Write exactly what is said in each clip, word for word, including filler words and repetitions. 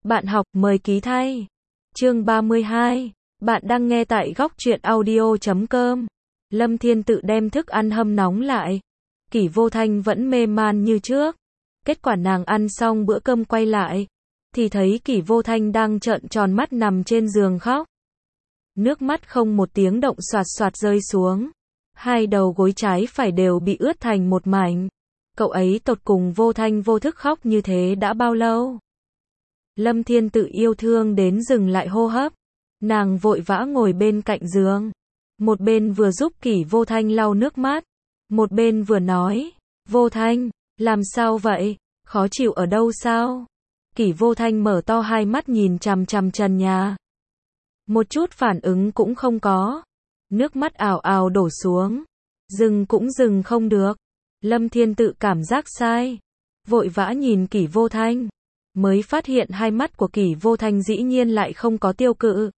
Bạn học mời ký thay. Chương ba mươi hai. Bạn đang nghe tại góc truyện audio chấm com. Lâm Thiên Tự đem thức ăn hâm nóng lại. Kỷ Vô Thanh vẫn mê man như trước. Kết quả nàng ăn xong bữa cơm quay lại, thì thấy Kỷ Vô Thanh đang trợn tròn mắt nằm trên giường khóc. Nước mắt không một tiếng động xoạt xoạt rơi xuống. Hai đầu gối trái phải đều bị ướt thành một mảnh. Cậu ấy tột cùng vô thanh vô thức khóc như thế đã bao lâu? Lâm Thiên Tự yêu thương đến dừng lại hô hấp. Nàng vội vã ngồi bên cạnh giường. Một bên vừa giúp Kỷ Vô Thanh lau nước mắt. Một bên vừa nói, Vô Thanh, làm sao vậy? Khó chịu ở đâu sao? Kỷ Vô Thanh mở to hai mắt nhìn chằm chằm trần nhà. Một chút phản ứng cũng không có. Nước mắt ào ào đổ xuống. Dừng cũng dừng không được. Lâm Thiên Tự cảm giác sai. Vội vã nhìn Kỷ Vô Thanh. Mới phát hiện hai mắt của Kỷ Vô Thanh dĩ nhiên lại không có tiêu cự.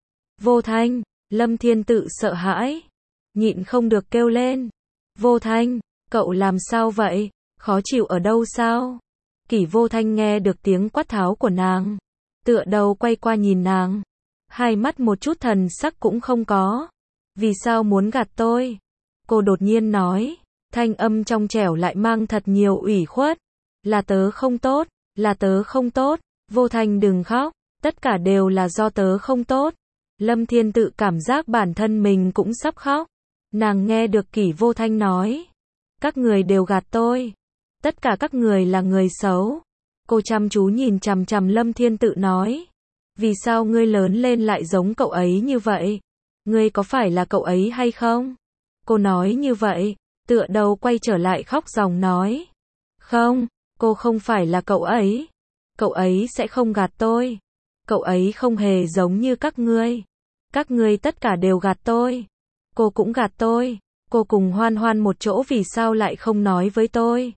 Vô Thanh, Lâm Thiên Tự sợ hãi. Nhịn không được kêu lên. Vô Thanh, cậu làm sao vậy? Khó chịu ở đâu sao? Kỷ Vô Thanh nghe được tiếng quát tháo của nàng. Tựa đầu quay qua nhìn nàng. Hai mắt một chút thần sắc cũng không có. Vì sao muốn gạt tôi? Cô đột nhiên nói. Thanh âm trong trẻo lại mang thật nhiều ủy khuất. Là tớ không tốt, là tớ không tốt. Vô Thanh đừng khóc, tất cả đều là do tớ không tốt. Lâm Thiên Tự cảm giác bản thân mình cũng sắp khóc. Nàng nghe được Kỷ Vô Thanh nói. Các người đều gạt tôi. Tất cả các người là người xấu. Cô chăm chú nhìn chằm chằm Lâm Thiên Tự nói. Vì sao ngươi lớn lên lại giống cậu ấy như vậy? Ngươi có phải là cậu ấy hay không? Cô nói như vậy, tựa đầu quay trở lại khóc ròng nói. Không, cô không phải là cậu ấy. Cậu ấy sẽ không gạt tôi. Cậu ấy không hề giống như các ngươi. Các ngươi tất cả đều gạt tôi. Cô cũng gạt tôi. Cô cùng Hoan Hoan một chỗ vì sao lại không nói với tôi?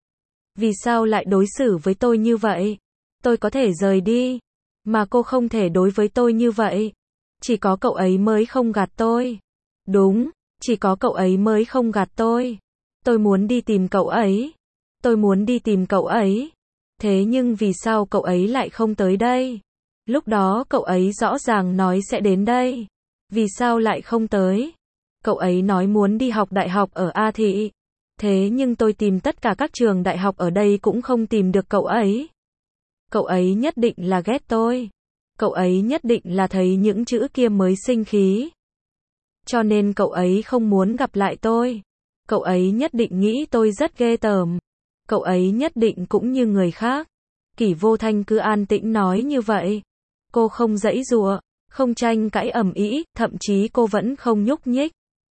Vì sao lại đối xử với tôi như vậy? Tôi có thể rời đi. Mà cô không thể đối với tôi như vậy. Chỉ có cậu ấy mới không gạt tôi. Đúng, chỉ có cậu ấy mới không gạt tôi. Tôi muốn đi tìm cậu ấy. Tôi muốn đi tìm cậu ấy. Thế nhưng vì sao cậu ấy lại không tới đây? Lúc đó cậu ấy rõ ràng nói sẽ đến đây. Vì sao lại không tới? Cậu ấy nói muốn đi học đại học ở A Thị. Thế nhưng tôi tìm tất cả các trường đại học ở đây cũng không tìm được cậu ấy. Cậu ấy nhất định là ghét tôi. Cậu ấy nhất định là thấy những chữ kia mới sinh khí. Cho nên cậu ấy không muốn gặp lại tôi. Cậu ấy nhất định nghĩ tôi rất ghê tởm. Cậu ấy nhất định cũng như người khác. Kỷ Vô Thanh cứ an tĩnh nói như vậy. Cô không giãy giụa, không tranh cãi ầm ĩ, thậm chí cô vẫn không nhúc nhích.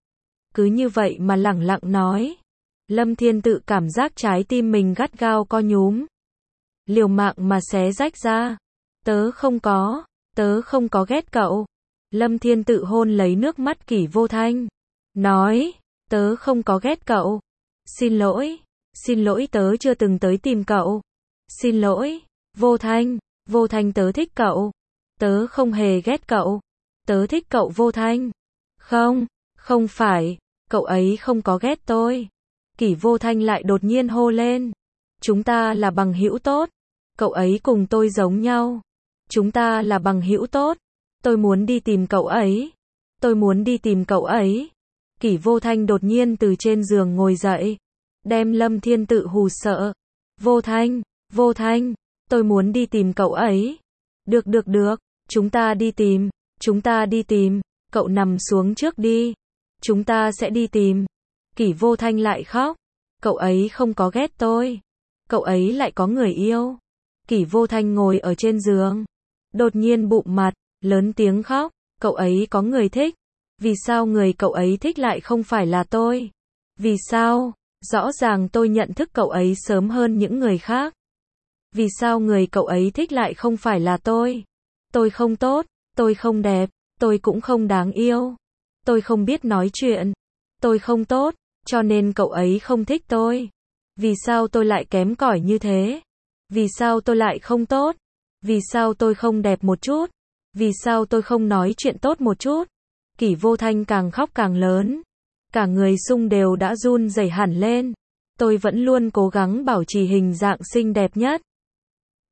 Cứ như vậy mà lẳng lặng nói. Lâm Thiên Tự cảm giác trái tim mình gắt gao co nhúm. Liều mạng mà xé rách ra. Tớ không có, tớ không có ghét cậu. Lâm Thiên Tự hôn lấy nước mắt Kỷ Vô Thanh. Nói, tớ không có ghét cậu. Xin lỗi, xin lỗi tớ chưa từng tới tìm cậu. Xin lỗi, Vô Thanh, Vô Thanh tớ thích cậu. Tớ không hề ghét cậu. Tớ thích cậu Vô Thanh. Không, không phải, cậu ấy không có ghét tôi. Kỷ Vô Thanh lại đột nhiên hô lên. Chúng ta là bằng hữu tốt. Cậu ấy cùng tôi giống nhau. Chúng ta là bằng hữu tốt. Tôi muốn đi tìm cậu ấy. Tôi muốn đi tìm cậu ấy. Kỷ Vô Thanh đột nhiên từ trên giường ngồi dậy. Đem Lâm Thiên Tự hù sợ. Vô Thanh, Vô Thanh, tôi muốn đi tìm cậu ấy. Được được được, chúng ta đi tìm. Chúng ta đi tìm. Cậu nằm xuống trước đi. Chúng ta sẽ đi tìm. Kỷ Vô Thanh lại khóc. Cậu ấy không có ghét tôi. Cậu ấy lại có người yêu. Kỷ Vô Thanh ngồi ở trên giường. Đột nhiên bụm mặt, lớn tiếng khóc. Cậu ấy có người thích. Vì sao người cậu ấy thích lại không phải là tôi? Vì sao? Rõ ràng tôi nhận thức cậu ấy sớm hơn những người khác. Vì sao người cậu ấy thích lại không phải là tôi? Tôi không tốt, tôi không đẹp, tôi cũng không đáng yêu. Tôi không biết nói chuyện. Tôi không tốt, cho nên cậu ấy không thích tôi. Vì sao tôi lại kém cỏi như thế? Vì sao tôi lại không tốt? Vì sao tôi không đẹp một chút? Vì sao tôi không nói chuyện tốt một chút? Kỷ Vô Thanh càng khóc càng lớn. Cả người sung đều đã run rẩy hẳn lên. Tôi vẫn luôn cố gắng bảo trì hình dạng xinh đẹp nhất.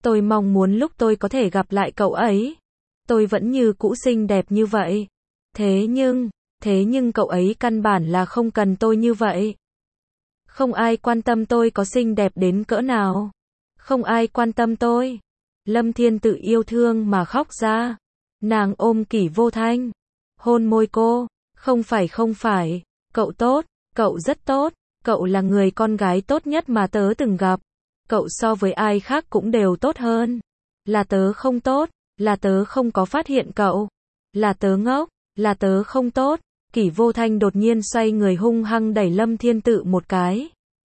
Tôi mong muốn lúc tôi có thể gặp lại cậu ấy, tôi vẫn như cũ xinh đẹp như vậy. Thế nhưng, thế nhưng cậu ấy căn bản là không cần tôi như vậy. Không ai quan tâm tôi có xinh đẹp đến cỡ nào. Không ai quan tâm tôi. Lâm Thiên Tự yêu thương mà khóc ra. Nàng ôm Kỷ Vô Thanh, hôn môi cô. Không phải không phải, cậu tốt, cậu rất tốt, cậu là người con gái tốt nhất mà tớ từng gặp. Cậu so với ai khác cũng đều tốt hơn. Là tớ không tốt, là tớ không có phát hiện cậu. Là tớ ngốc, là tớ không tốt. Kỷ Vô Thanh đột nhiên xoay người hung hăng đẩy Lâm Thiên Tự một cái.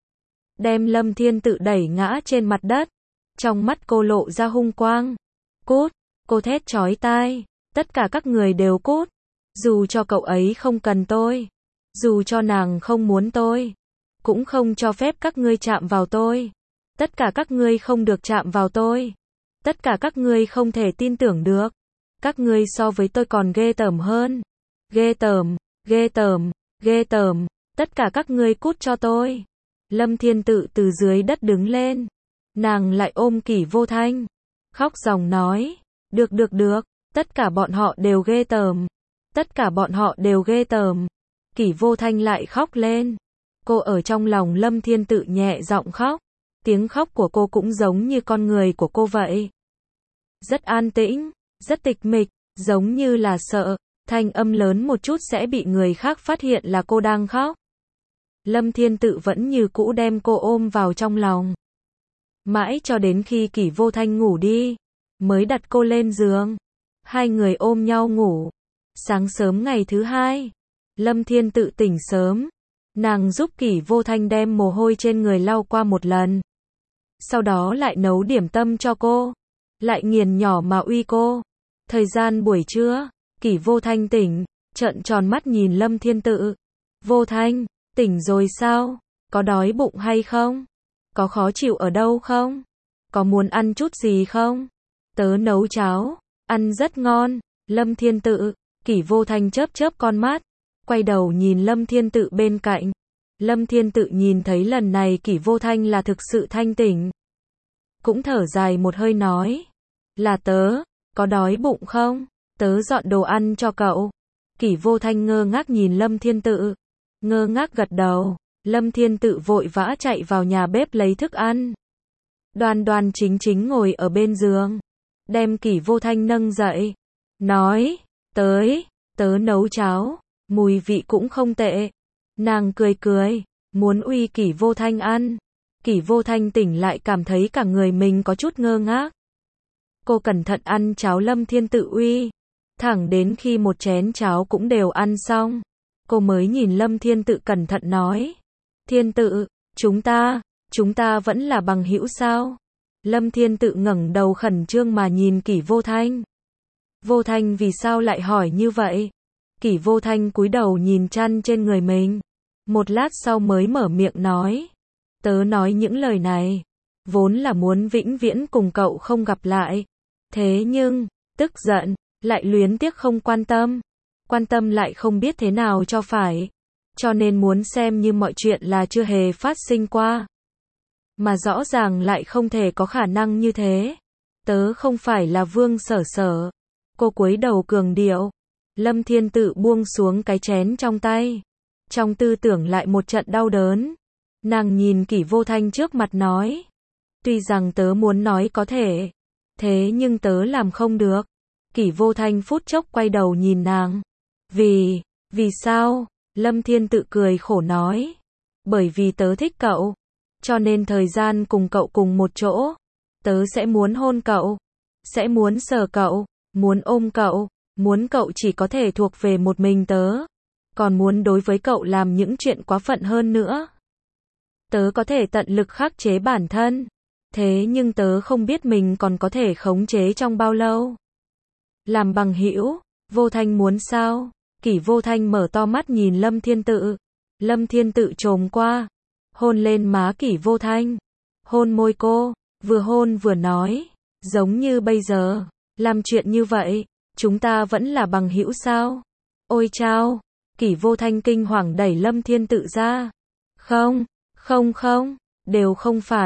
Đem Lâm Thiên Tự đẩy ngã trên mặt đất. Trong mắt cô lộ ra hung quang. Cút, cô thét chói tai. Tất cả các người đều cút. Dù cho cậu ấy không cần tôi. Dù cho nàng không muốn tôi. Cũng không cho phép các ngươi chạm vào tôi. Tất cả các ngươi không được chạm vào tôi. Tất cả các ngươi không thể tin tưởng được. Các ngươi so với tôi còn ghê tởm hơn. Ghê tởm, ghê tởm, ghê tởm. Tất cả các ngươi cút cho tôi. Lâm Thiên Tự từ dưới đất đứng lên. Nàng lại ôm Kỷ Vô Thanh. Khóc ròng nói. Được được được. Tất cả bọn họ đều ghê tởm. Tất cả bọn họ đều ghê tởm. Kỷ Vô Thanh lại khóc lên. Cô ở trong lòng Lâm Thiên Tự nhẹ giọng khóc. Tiếng khóc của cô cũng giống như con người của cô vậy. Rất an tĩnh, rất tịch mịch, giống như là sợ, thanh âm lớn một chút sẽ bị người khác phát hiện là cô đang khóc. Lâm Thiên Tự vẫn như cũ đem cô ôm vào trong lòng. Mãi cho đến khi Kỷ Vô Thanh ngủ đi, mới đặt cô lên giường. Hai người ôm nhau ngủ. Sáng sớm ngày thứ hai, Lâm Thiên Tự tỉnh sớm. Nàng giúp Kỷ Vô Thanh đem mồ hôi trên người lau qua một lần. Sau đó lại nấu điểm tâm cho cô. Lại nghiền nhỏ mà uy cô. Thời gian buổi trưa, Kỷ Vô Thanh tỉnh, trợn tròn mắt nhìn Lâm Thiên Tự. Vô Thanh, tỉnh rồi sao? Có đói bụng hay không? Có khó chịu ở đâu không? Có muốn ăn chút gì không? Tớ nấu cháo, ăn rất ngon. Lâm Thiên Tự, Kỷ Vô Thanh chớp chớp con mắt, quay đầu nhìn Lâm Thiên Tự bên cạnh. Lâm Thiên Tự nhìn thấy lần này Kỷ Vô Thanh là thực sự thanh tỉnh. Cũng thở dài một hơi nói. Là tớ, có đói bụng không? Tớ dọn đồ ăn cho cậu. Kỷ Vô Thanh ngơ ngác nhìn Lâm Thiên Tự. Ngơ ngác gật đầu. Lâm Thiên Tự vội vã chạy vào nhà bếp lấy thức ăn. Đoan đoan chính chính ngồi ở bên giường. Đem Kỷ Vô Thanh nâng dậy. Nói, tới, tớ nấu cháo. Mùi vị cũng không tệ. Nàng cười cười, muốn uy Kỷ Vô Thanh ăn. Kỷ Vô Thanh tỉnh lại cảm thấy cả người mình có chút ngơ ngác. Cô cẩn thận ăn cháo Lâm Thiên Tự uy. Thẳng đến khi một chén cháo cũng đều ăn xong, cô mới nhìn Lâm Thiên Tự cẩn thận nói. Thiên Tự, chúng ta, chúng ta vẫn là bằng hữu sao? Lâm Thiên Tự ngẩng đầu khẩn trương mà nhìn Kỷ Vô Thanh. Vô Thanh vì sao lại hỏi như vậy? Kỷ Vô Thanh cúi đầu nhìn chăn trên người mình. Một lát sau mới mở miệng nói. Tớ nói những lời này, vốn là muốn vĩnh viễn cùng cậu không gặp lại. Thế nhưng, tức giận, lại luyến tiếc không quan tâm. Quan tâm lại không biết thế nào cho phải. Cho nên muốn xem như mọi chuyện là chưa hề phát sinh qua. Mà rõ ràng lại không thể có khả năng như thế. Tớ không phải là Vương Sở Sở. Cô cúi đầu cường điệu. Lâm Thiên Tự buông xuống cái chén trong tay. Trong tư tưởng lại một trận đau đớn. Nàng nhìn Kỷ Vô Thanh trước mặt nói. Tuy rằng tớ muốn nói có thể. Thế nhưng tớ làm không được. Kỷ Vô Thanh phút chốc quay đầu nhìn nàng. Vì, vì sao? Lâm Thiên Tự cười khổ nói. Bởi vì tớ thích cậu. Cho nên thời gian cùng cậu cùng một chỗ. Tớ sẽ muốn hôn cậu. Sẽ muốn sờ cậu. Muốn ôm cậu. Muốn cậu chỉ có thể thuộc về một mình tớ. Còn muốn đối với cậu làm những chuyện quá phận hơn nữa. Tớ có thể tận lực khắc chế bản thân. Thế nhưng tớ không biết mình còn có thể khống chế trong bao lâu. Làm bằng hữu, Vô Thanh muốn sao? Kỷ Vô Thanh mở to mắt nhìn Lâm Thiên Tự. Lâm Thiên Tự chồm qua, hôn lên má Kỷ Vô Thanh. Hôn môi cô, vừa hôn vừa nói. Giống như bây giờ, làm chuyện như vậy, chúng ta vẫn là bằng hữu sao? Ôi chao! Kỷ Vô Thanh kinh hoàng đẩy Lâm Thiên Tự ra. Không, không không, đều không phải.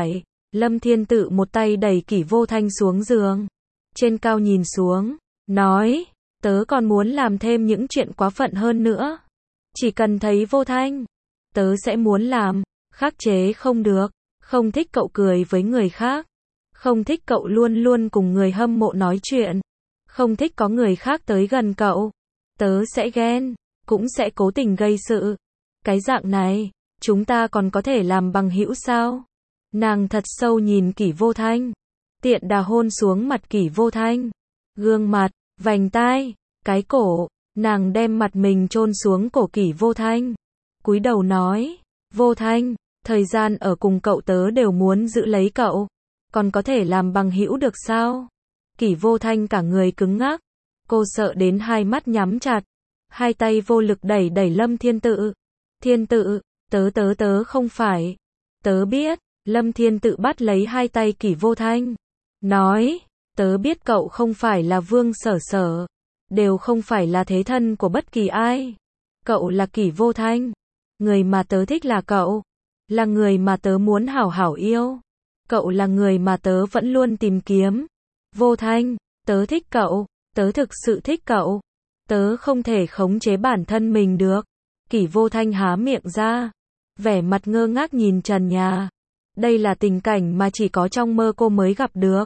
Lâm Thiên Tự một tay đẩy Kỷ Vô Thanh xuống giường. Trên cao nhìn xuống, nói, tớ còn muốn làm thêm những chuyện quá phận hơn nữa. Chỉ cần thấy Vô Thanh, tớ sẽ muốn làm, khắc chế không được, không thích cậu cười với người khác. Không thích cậu luôn luôn cùng người hâm mộ nói chuyện. Không thích có người khác tới gần cậu. Tớ sẽ ghen, cũng sẽ cố tình gây sự. Cái dạng này, chúng ta còn có thể làm bằng hữu sao? Nàng thật sâu nhìn Kỷ Vô Thanh. Tiện đà hôn xuống mặt Kỷ Vô Thanh. Gương mặt, vành tai, cái cổ. Nàng đem mặt mình chôn xuống cổ Kỷ Vô Thanh. Cúi đầu nói, Vô Thanh, thời gian ở cùng cậu tớ đều muốn giữ lấy cậu. Còn có thể làm bằng hữu được sao? Kỷ Vô Thanh cả người cứng ngắc. Cô sợ đến hai mắt nhắm chặt. Hai tay vô lực đẩy đẩy Lâm Thiên Tự. Thiên Tự, tớ tớ tớ không phải. Tớ biết. Lâm Thiên Tự bắt lấy hai tay Kỷ Vô Thanh. Nói, tớ biết cậu không phải là Vương Sở Sở. Đều không phải là thế thân của bất kỳ ai. Cậu là Kỷ Vô Thanh. Người mà tớ thích là cậu. Là người mà tớ muốn hảo hảo yêu. Cậu là người mà tớ vẫn luôn tìm kiếm. Vô Thanh, tớ thích cậu. Tớ thực sự thích cậu. Tớ không thể khống chế bản thân mình được. Kỷ Vô Thanh há miệng ra. Vẻ mặt ngơ ngác nhìn trần nhà. Đây là tình cảnh mà chỉ có trong mơ cô mới gặp được.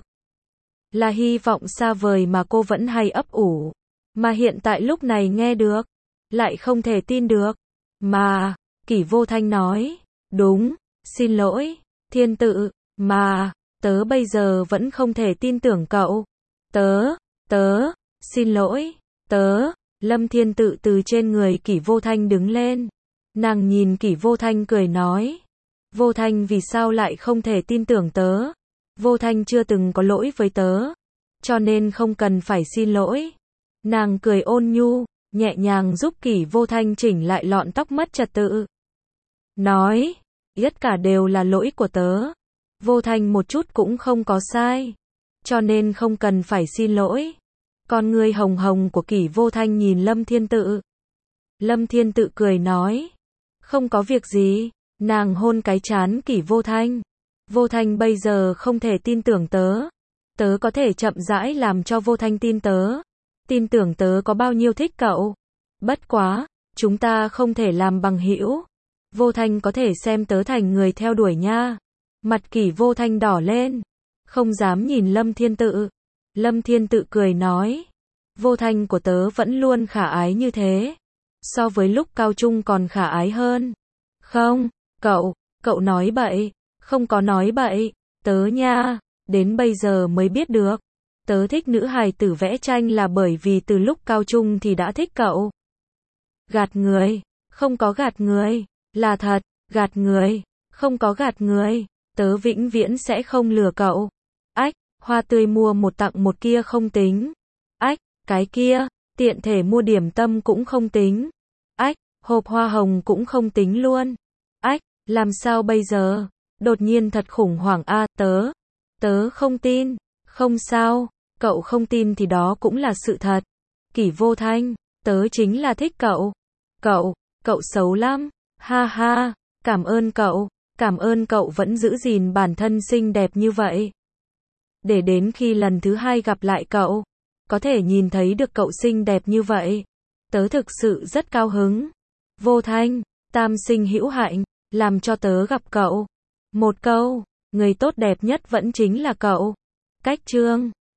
Là hy vọng xa vời mà cô vẫn hay ấp ủ. Mà hiện tại lúc này nghe được. Lại không thể tin được. Mà, Kỷ Vô Thanh nói. Đúng, xin lỗi, Thiên Tự. Mà, tớ bây giờ vẫn không thể tin tưởng cậu. Tớ, tớ, xin lỗi, tớ. Lâm Thiên Tự từ trên người Kỷ Vô Thanh đứng lên. Nàng nhìn Kỷ Vô Thanh cười nói. Vô Thanh vì sao lại không thể tin tưởng tớ? Vô Thanh chưa từng có lỗi với tớ. Cho nên không cần phải xin lỗi. Nàng cười ôn nhu, nhẹ nhàng giúp Kỷ Vô Thanh chỉnh lại lọn tóc mất trật tự. Nói, tất cả đều là lỗi của tớ. Vô Thanh một chút cũng không có sai. Cho nên không cần phải xin lỗi. Con ngươi hồng hồng của Kỷ Vô Thanh nhìn Lâm Thiên Tự. Lâm Thiên Tự cười nói. Không có việc gì. Nàng hôn cái trán Kỷ Vô Thanh. Vô Thanh bây giờ không thể tin tưởng tớ. Tớ có thể chậm rãi làm cho Vô Thanh tin tớ. Tin tưởng tớ có bao nhiêu thích cậu. Bất quá, chúng ta không thể làm bằng hữu. Vô Thanh có thể xem tớ thành người theo đuổi nha. Mặt Kỷ Vô Thanh đỏ lên. Không dám nhìn Lâm Thiên Tự. Lâm Thiên Tự cười nói. Vô Thanh của tớ vẫn luôn khả ái như thế. So với lúc cao trung còn khả ái hơn. Không, cậu, cậu nói bậy. Không có nói bậy. Tớ nha, đến bây giờ mới biết được. Tớ thích nữ hài tử vẽ tranh là bởi vì từ lúc cao trung thì đã thích cậu. Gạt người, không có gạt người. Là thật, gạt người, không có gạt người. Tớ vĩnh viễn sẽ không lừa cậu. Ách, hoa tươi mua một tặng một kia không tính. Ách, cái kia, tiện thể mua điểm tâm cũng không tính. Ách, hộp hoa hồng cũng không tính luôn. Ách, làm sao bây giờ? Đột nhiên thật khủng hoảng a, à, tớ, tớ không tin. Không sao, cậu không tin thì đó cũng là sự thật. Kỷ Vô Thanh, tớ chính là thích cậu. Cậu, cậu xấu lắm. Ha ha, cảm ơn cậu. Cảm ơn cậu vẫn giữ gìn bản thân xinh đẹp như vậy. Để đến khi lần thứ hai gặp lại cậu, có thể nhìn thấy được cậu xinh đẹp như vậy. Tớ thực sự rất cao hứng. Vô Thanh, tam sinh hữu hạnh, làm cho tớ gặp cậu. Một câu, người tốt đẹp nhất vẫn chính là cậu. Cách chương